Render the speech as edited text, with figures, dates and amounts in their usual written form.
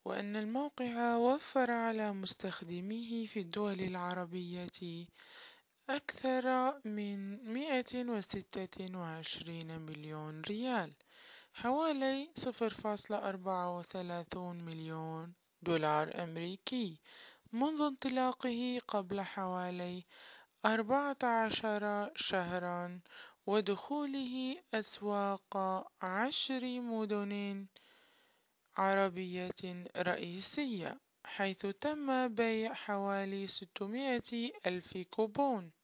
وأن الموقع وفر على مستخدميه في الدول العربية أكثر من 126 مليون ريال، حوالي 0.34 مليون دولار أمريكي، منذ انطلاقه قبل حوالي 14 شهرا، ودخوله أسواق 10 مدن عربية رئيسية، حيث تم بيع حوالي 600 ألف كوبون.